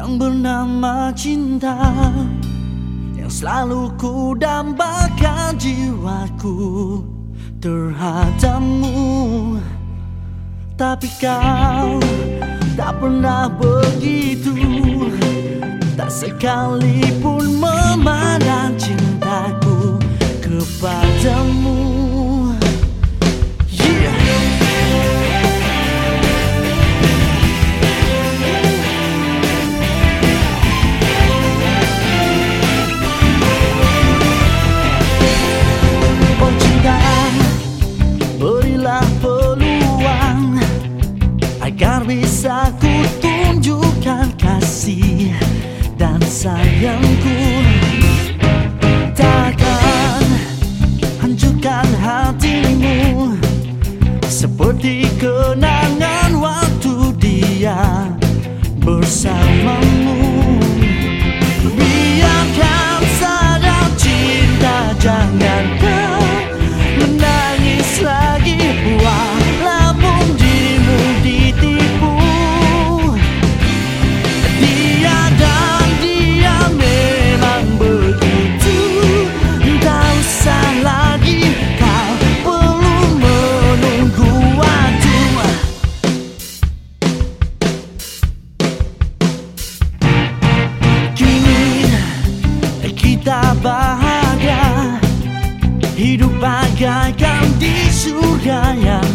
yang bernama cinta, yang selalu ku dambakan jiwaku terhadapmu. Tapi kau tak pernah begitu, tak sekalipun memandang cintaku kepadamu. Agar bisa ku tunjukkan kasih dan sayangku, takkan hancurkan hatimu seperti kenangan waktu dia bersamamu. Biarkan saja cinta, jangan kau menangis lagi, walaupun dirimu ditipu. Dia dan dia memang begitu, tak usah lagi kau perlu menunggu waktu. Kini kita bahagia, hidup bagaikan di surga yang